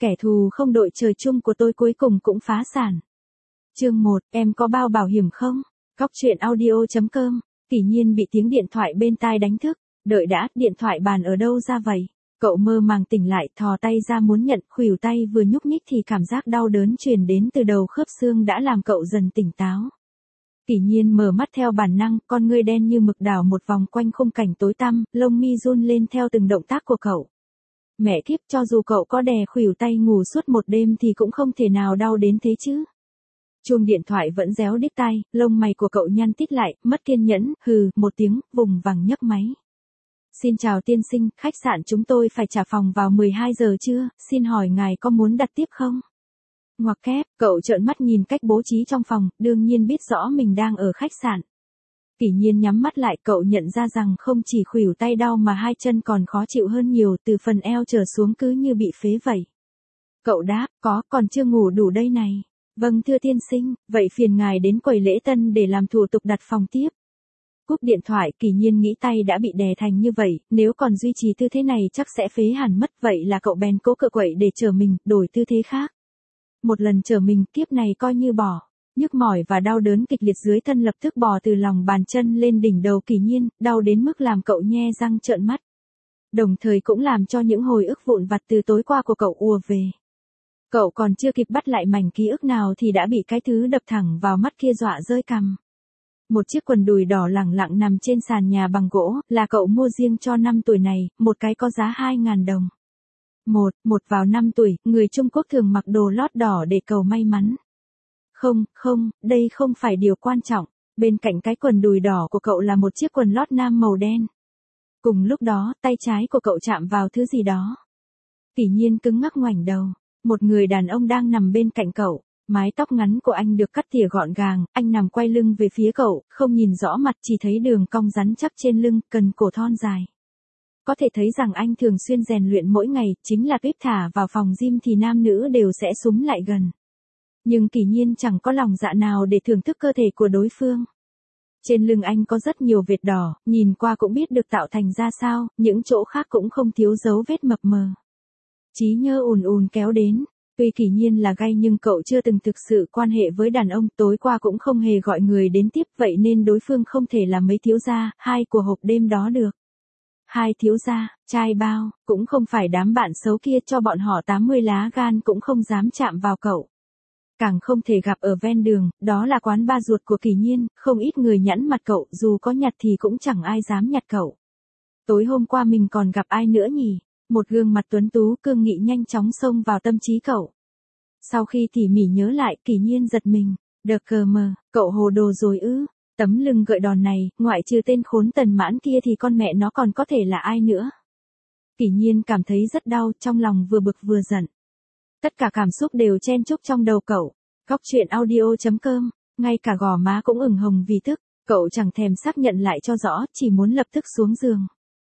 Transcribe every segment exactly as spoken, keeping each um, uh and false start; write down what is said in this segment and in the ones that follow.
kẻ thù không đội trời chung của tôi cuối cùng cũng phá sản. Chương một, em có bao bảo hiểm không? Cóc truyện audio chấm com. Kỷ Nhiên bị tiếng điện thoại bên tai đánh thức. Đợi đã, điện thoại bàn ở đâu ra vậy? Cậu mơ màng tỉnh lại, thò tay ra muốn nhận, khuỷu tay vừa nhúc nhích thì cảm giác đau đớn truyền đến từ đầu khớp xương đã làm cậu dần tỉnh táo. Kỷ Nhiên mở mắt theo bản năng, con ngươi đen như mực đảo một vòng quanh khung cảnh tối tăm, lông mi run lên theo từng động tác của cậu. Mẹ kiếp, cho dù cậu có đè khuỷu tay ngủ suốt một đêm thì cũng không thể nào đau đến thế chứ. Chuông điện thoại vẫn réo đít tai, lông mày của cậu nhăn tít lại, mất kiên nhẫn, hừ, một tiếng, vùng vằng nhấc máy. Xin chào tiên sinh, khách sạn chúng tôi phải trả phòng vào mười hai giờ trưa, xin hỏi ngài có muốn đặt tiếp không? Ngoặc kép, cậu trợn mắt nhìn cách bố trí trong phòng, đương nhiên biết rõ mình đang ở khách sạn. Kỷ Nhiên nhắm mắt lại, cậu nhận ra rằng không chỉ khuỷu tay đau mà hai chân còn khó chịu hơn nhiều, từ phần eo trở xuống cứ như bị phế vậy. Cậu đáp, có, còn chưa ngủ đủ đây này. Vâng thưa tiên sinh, vậy phiền ngài đến quầy lễ tân để làm thủ tục đặt phòng tiếp. Cúp điện thoại, Kỷ Nhiên nghĩ tay đã bị đè thành như vậy, nếu còn duy trì tư thế này chắc sẽ phế hẳn mất, vậy là cậu bèn cố cựa quậy để chờ mình, đổi tư thế khác. Một lần chờ mình, kiếp này coi như bỏ. Nhức mỏi và đau đớn kịch liệt dưới thân lập tức bò từ lòng bàn chân lên đỉnh đầu Kỷ Nhiên, đau đến mức làm cậu nhe răng trợn mắt. Đồng thời cũng làm cho những hồi ức vụn vặt từ tối qua của cậu ùa về. Cậu còn chưa kịp bắt lại mảnh ký ức nào thì đã bị cái thứ đập thẳng vào mắt kia dọa rơi cằm. Một chiếc quần đùi đỏ lẳng lặng nằm trên sàn nhà bằng gỗ, là cậu mua riêng cho năm tuổi này, một cái có giá hai nghìn đồng. Một, một vào năm tuổi, người Trung Quốc thường mặc đồ lót đỏ để cầu may mắn. Không, không, đây không phải điều quan trọng, bên cạnh cái quần đùi đỏ của cậu là một chiếc quần lót nam màu đen. Cùng lúc đó, tay trái của cậu chạm vào thứ gì đó. Kỷ Nhiên cứng ngắc ngoảnh đầu, một người đàn ông đang nằm bên cạnh cậu. Mái tóc ngắn của anh được cắt tỉa gọn gàng, anh nằm quay lưng về phía cậu, không nhìn rõ mặt chỉ thấy đường cong rắn chắc trên lưng, cần cổ thon dài. Có thể thấy rằng anh thường xuyên rèn luyện mỗi ngày, chính là tuyếp thả vào phòng gym thì nam nữ đều sẽ súm lại gần. Nhưng Kỷ Nhiên chẳng có lòng dạ nào để thưởng thức cơ thể của đối phương. Trên lưng anh có rất nhiều vệt đỏ, nhìn qua cũng biết được tạo thành ra sao, những chỗ khác cũng không thiếu dấu vết mập mờ. Trí nhớ ùn ùn kéo đến. Tuy Kỷ Nhiên là gay nhưng cậu chưa từng thực sự quan hệ với đàn ông, tối qua cũng không hề gọi người đến tiếp, vậy nên đối phương không thể là mấy thiếu gia, hai của hộp đêm đó được. Hai thiếu gia, trai bao, cũng không phải đám bạn xấu kia, cho bọn họ tám mươi lá gan cũng không dám chạm vào cậu. Càng không thể gặp ở ven đường, đó là quán ba ruột của Kỷ Nhiên, không ít người nhẵn mặt cậu, dù có nhặt thì cũng chẳng ai dám nhặt cậu. Tối hôm qua mình còn gặp ai nữa nhỉ? Một gương mặt tuấn tú cương nghị nhanh chóng xông vào tâm trí cậu. Sau khi tỉ mỉ nhớ lại, Kỷ Nhiên giật mình, đờ cờ mờ, cậu hồ đồ rồi ư, tấm lưng gợi đòn này, ngoại trừ tên khốn Tần Mãn kia thì con mẹ nó còn có thể là ai nữa. Kỷ Nhiên cảm thấy rất đau, trong lòng vừa bực vừa giận. Tất cả cảm xúc đều chen chúc trong đầu cậu. Cóc truyện audio chấm com, ngay cả gò má cũng ửng hồng vì tức, cậu chẳng thèm xác nhận lại cho rõ, chỉ muốn lập tức xuống giường.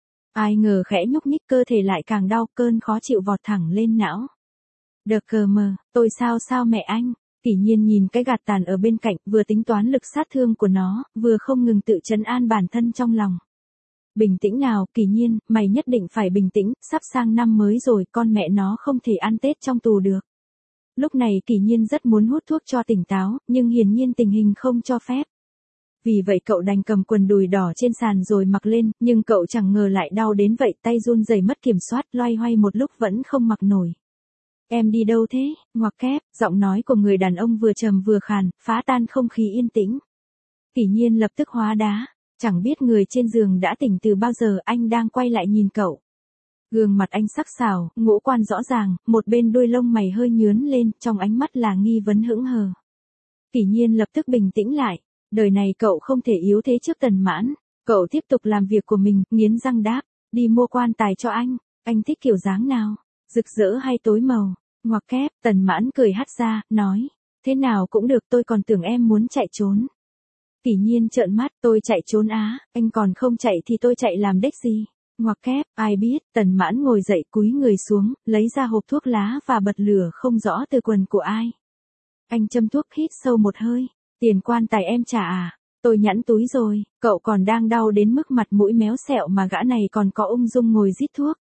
Ai ngờ khẽ nhúc nhích cơ thể lại càng đau, cơn khó chịu vọt thẳng lên não. Đờ cờ mờ, tôi sao sao mẹ anh? Kỷ Nhiên nhìn cái gạt tàn ở bên cạnh, vừa tính toán lực sát thương của nó, vừa không ngừng tự trấn an bản thân trong lòng. Bình tĩnh nào, Kỷ Nhiên, mày nhất định phải bình tĩnh, sắp sang năm mới rồi, con mẹ nó không thể ăn Tết trong tù được. Lúc này Kỷ Nhiên rất muốn hút thuốc cho tỉnh táo, nhưng hiển nhiên tình hình không cho phép. Vì vậy cậu đành cầm quần đùi đỏ trên sàn rồi mặc lên, nhưng cậu chẳng ngờ lại đau đến vậy, tay run rẩy mất kiểm soát, loay hoay một lúc vẫn không mặc nổi. Em đi đâu thế? Ngoặc kép, giọng nói của người đàn ông vừa trầm vừa khàn, phá tan không khí yên tĩnh. Kỷ Nhiên lập tức hóa đá, chẳng biết người trên giường đã tỉnh từ bao giờ, anh đang quay lại nhìn cậu. Gương mặt anh sắc sảo, ngũ quan rõ ràng, một bên đuôi lông mày hơi nhướn lên, trong ánh mắt là nghi vấn hững hờ. Kỷ Nhiên lập tức bình tĩnh lại. Đời này cậu không thể yếu thế trước Tần Mãn. Cậu tiếp tục làm việc của mình, nghiến răng đáp, đi mua quan tài cho anh, anh thích kiểu dáng nào, rực rỡ hay tối màu? Ngoặc kép, Tần Mãn cười hắt ra, nói, thế nào cũng được, tôi còn tưởng em muốn chạy trốn. Kỷ Nhiên trợn mắt, tôi chạy trốn á, anh còn không chạy thì tôi chạy làm đếch gì? Ngoặc kép, ai biết, Tần Mãn ngồi dậy cúi người xuống, lấy ra hộp thuốc lá và bật lửa không rõ từ quần của ai. Anh châm thuốc hít sâu một hơi. Tiền quan tài em trả à? Tôi nhẵn túi rồi, cậu còn đang đau đến mức mặt mũi méo sẹo mà gã này còn có ung dung ngồi rít thuốc.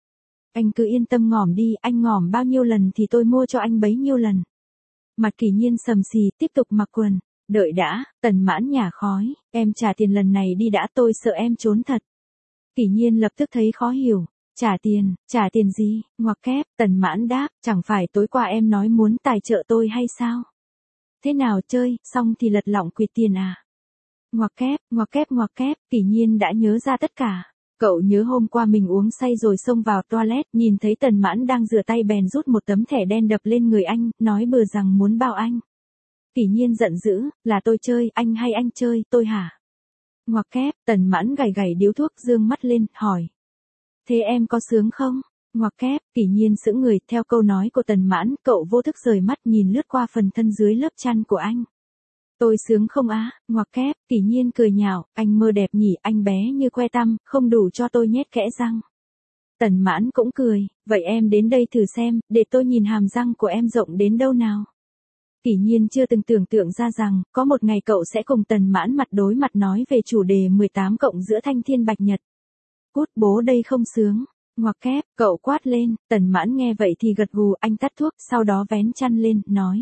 Anh cứ yên tâm ngỏm đi, anh ngỏm bao nhiêu lần thì tôi mua cho anh bấy nhiêu lần. Mặt Kỷ Nhiên sầm xì, tiếp tục mặc quần. Đợi đã, Tần Mãn nhả khói, em trả tiền lần này đi đã, tôi sợ em trốn thật. Kỷ Nhiên lập tức thấy khó hiểu. Trả tiền, trả tiền gì, ngoặc kép, Tần Mãn đáp, chẳng phải tối qua em nói muốn tài trợ tôi hay sao? Thế nào chơi, xong thì lật lọng quỵt tiền à? Ngoặc kép, ngoặc kép ngoặc kép, Kỷ Nhiên đã nhớ ra tất cả. Cậu nhớ hôm qua mình uống say rồi xông vào toilet, nhìn thấy Tần Mãn đang rửa tay bèn rút một tấm thẻ đen đập lên người anh, nói bừa rằng muốn bao anh. Kỷ Nhiên giận dữ, là tôi chơi, anh hay anh chơi, tôi hả? Ngoặc kép, Tần Mãn gảy gảy điếu thuốc dương mắt lên, hỏi. Thế em có sướng không? Ngoặc kép, Kỷ Nhiên sững người, theo câu nói của Tần Mãn, cậu vô thức rời mắt nhìn lướt qua phần thân dưới lớp chăn của anh. Tôi sướng không á, ngoặc kép, Kỷ Nhiên cười nhạo, anh mơ đẹp nhỉ, anh bé như que tăm, không đủ cho tôi nhét kẽ răng. Tần Mãn cũng cười, vậy em đến đây thử xem, để tôi nhìn hàm răng của em rộng đến đâu nào. Kỷ Nhiên chưa từng tưởng tượng ra rằng, có một ngày cậu sẽ cùng Tần Mãn mặt đối mặt nói về chủ đề mười tám cộng giữa thanh thiên bạch nhật. Cút bố đây không sướng. Ngoặc kép, cậu quát lên, Tần Mãn nghe vậy thì gật gù, anh tắt thuốc, sau đó vén chăn lên, nói.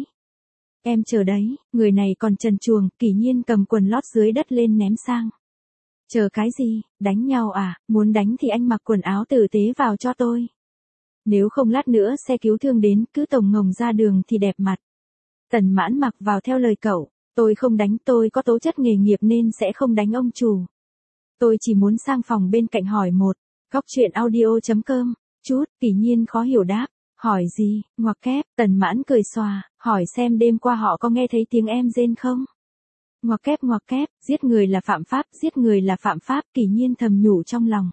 Em chờ đấy, người này còn trần truồng, Kỷ Nhiên cầm quần lót dưới đất lên ném sang. Chờ cái gì, đánh nhau à, muốn đánh thì anh mặc quần áo tử tế vào cho tôi. Nếu không lát nữa xe cứu thương đến, cứ tổng ngồng ra đường thì đẹp mặt. Tần Mãn mặc vào theo lời cậu, tôi không đánh, tôi có tố chất nghề nghiệp nên sẽ không đánh ông chủ. Tôi chỉ muốn sang phòng bên cạnh hỏi một. Góc truyện audio chấm com, chút, Kỷ Nhiên khó hiểu đáp, hỏi gì, ngoặc kép, Tần Mãn cười xòa, hỏi xem đêm qua họ có nghe thấy tiếng em rên không? Ngoặc kép ngoặc kép, giết người là phạm pháp, giết người là phạm pháp, Kỷ Nhiên thầm nhủ trong lòng.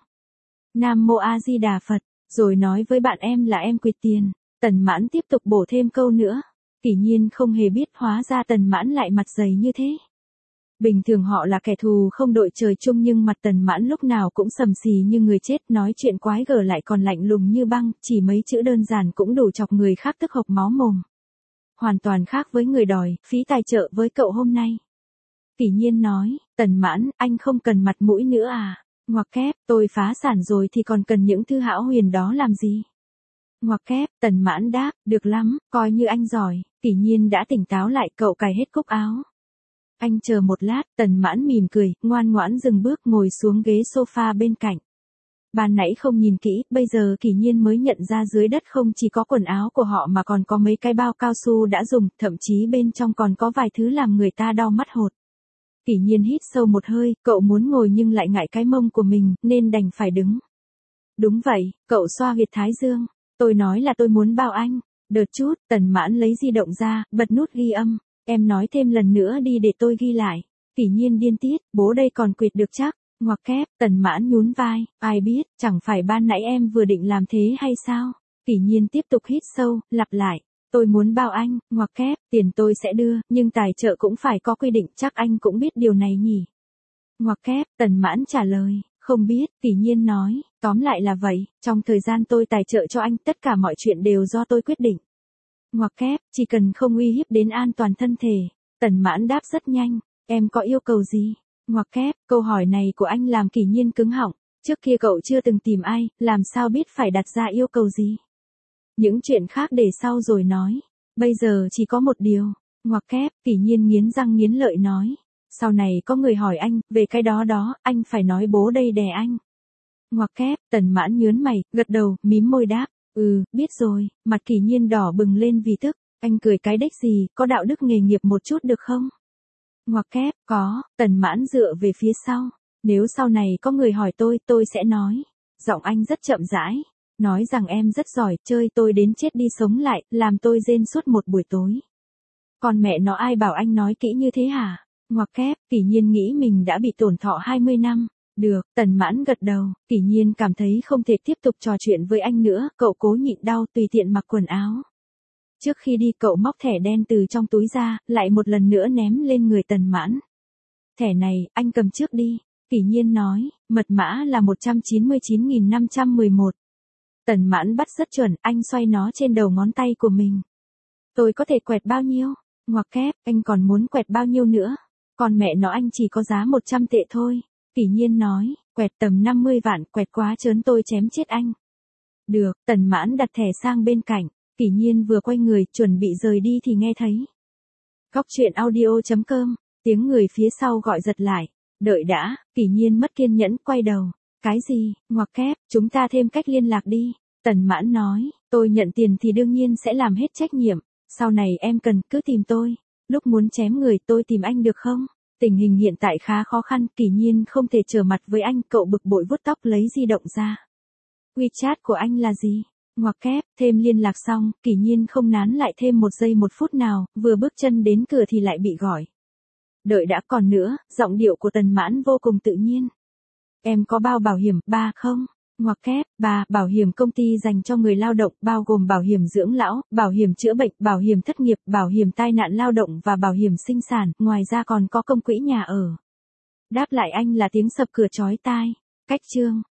Nam Mô A Di Đà Phật, rồi nói với bạn em là em quỵt tiền, Tần Mãn tiếp tục bổ thêm câu nữa, Kỷ Nhiên không hề biết hóa ra Tần Mãn lại mặt dày như thế. Bình thường họ là kẻ thù không đội trời chung nhưng mặt Tần Mãn lúc nào cũng sầm xì như người chết, nói chuyện quái gở lại còn lạnh lùng như băng, chỉ mấy chữ đơn giản cũng đủ chọc người khác tức hộc máu mồm. Hoàn toàn khác với người đòi, phí tài trợ với cậu hôm nay. Kỷ Nhiên nói, Tần Mãn, anh không cần mặt mũi nữa à? Ngoặc kép, tôi phá sản rồi thì còn cần những thư hão huyền đó làm gì? Ngoặc kép, Tần Mãn đáp, được lắm, coi như anh giỏi. Kỷ Nhiên đã tỉnh táo lại, cậu cài hết cúc áo. Anh chờ một lát, Tần Mãn mỉm cười, ngoan ngoãn dừng bước ngồi xuống ghế sofa bên cạnh. Ban nãy không nhìn kỹ, bây giờ Kỷ Nhiên mới nhận ra dưới đất không chỉ có quần áo của họ mà còn có mấy cái bao cao su đã dùng, thậm chí bên trong còn có vài thứ làm người ta đau mắt hột. Kỷ Nhiên hít sâu một hơi, cậu muốn ngồi nhưng lại ngại cái mông của mình, nên đành phải đứng. Đúng vậy, cậu xoa huyệt thái dương. Tôi nói là tôi muốn bao anh. Đợt chút, Tần Mãn lấy di động ra, bật nút ghi âm. Em nói thêm lần nữa đi để tôi ghi lại. Kỷ Nhiên điên tiết, bố đây còn quỵt được chắc. Ngoặc kép, Tần Mãn nhún vai, ai biết, chẳng phải ban nãy em vừa định làm thế hay sao? Kỷ Nhiên tiếp tục hít sâu, lặp lại. Tôi muốn bao anh, ngoặc kép, tiền tôi sẽ đưa, nhưng tài trợ cũng phải có quy định, chắc anh cũng biết điều này nhỉ? Ngoặc kép, Tần Mãn trả lời, không biết, Kỷ Nhiên nói, tóm lại là vậy, trong thời gian tôi tài trợ cho anh, tất cả mọi chuyện đều do tôi quyết định. Ngoặc kép, chỉ cần không uy hiếp đến an toàn thân thể. Tần Mãn đáp rất nhanh, em có yêu cầu gì? Ngoặc kép, câu hỏi này của anh làm Kỷ Nhiên cứng họng, trước kia cậu chưa từng tìm ai, làm sao biết phải đặt ra yêu cầu gì? Những chuyện khác để sau rồi nói, bây giờ chỉ có một điều. Ngoặc kép, Kỷ Nhiên nghiến răng nghiến lợi nói, sau này có người hỏi anh, về cái đó đó, anh phải nói bố đây đè anh. Ngoặc kép, Tần Mãn nhớn mày, gật đầu, mím môi đáp, ừ, biết rồi, mặt Kỷ Nhiên đỏ bừng lên vì tức, anh cười cái đếch gì, có đạo đức nghề nghiệp một chút được không? Ngoặc kép, có, Tần Mãn dựa về phía sau, nếu sau này có người hỏi tôi, tôi sẽ nói, giọng anh rất chậm rãi, nói rằng em rất giỏi, chơi tôi đến chết đi sống lại, làm tôi rên suốt một buổi tối. Còn mẹ nó ai bảo anh nói kỹ như thế hả? Ngoặc kép, Kỷ Nhiên nghĩ mình đã bị tổn thọ hai mươi năm. Được, Tần Mãn gật đầu, Kỷ Nhiên cảm thấy không thể tiếp tục trò chuyện với anh nữa, cậu cố nhịn đau tùy tiện mặc quần áo. Trước khi đi cậu móc thẻ đen từ trong túi ra, lại một lần nữa ném lên người Tần Mãn. Thẻ này, anh cầm trước đi, Kỷ Nhiên nói, mật mã là một trăm chín mươi chín nghìn năm trăm mười một. Tần Mãn bắt rất chuẩn, anh xoay nó trên đầu ngón tay của mình. Tôi có thể quẹt bao nhiêu? Ngoặc kép, anh còn muốn quẹt bao nhiêu nữa? Còn mẹ nó anh chỉ có giá một trăm tệ thôi. Kỷ Nhiên nói, quẹt tầm năm mươi vạn, quẹt quá trớn tôi chém chết anh. Được, Tần Mãn đặt thẻ sang bên cạnh, Kỷ Nhiên vừa quay người chuẩn bị rời đi thì nghe thấy. Góc truyện audio.com, tiếng người phía sau gọi giật lại. Đợi đã, Kỷ Nhiên mất kiên nhẫn quay đầu. Cái gì, ngoặc kép, chúng ta thêm cách liên lạc đi. Tần Mãn nói, tôi nhận tiền thì đương nhiên sẽ làm hết trách nhiệm. Sau này em cần cứ tìm tôi. Lúc muốn chém người tôi tìm anh được không? Tình hình hiện tại khá khó khăn, Kỷ Nhiên không thể trở mặt với anh, cậu bực bội vuốt tóc lấy di động ra. WeChat của anh là gì? Ngoặc kép, thêm liên lạc xong, Kỷ Nhiên không nán lại thêm một giây một phút nào, vừa bước chân đến cửa thì lại bị gọi. Đợi đã, còn nữa, giọng điệu của Tần Mãn vô cùng tự nhiên. Em có bao bảo hiểm, ba không? Ngoặc kép, ba, bảo hiểm công ty dành cho người lao động, bao gồm bảo hiểm dưỡng lão, bảo hiểm chữa bệnh, bảo hiểm thất nghiệp, bảo hiểm tai nạn lao động và bảo hiểm sinh sản, ngoài ra còn có công quỹ nhà ở. Đáp lại anh là tiếng sập cửa chói tai. Cách chương.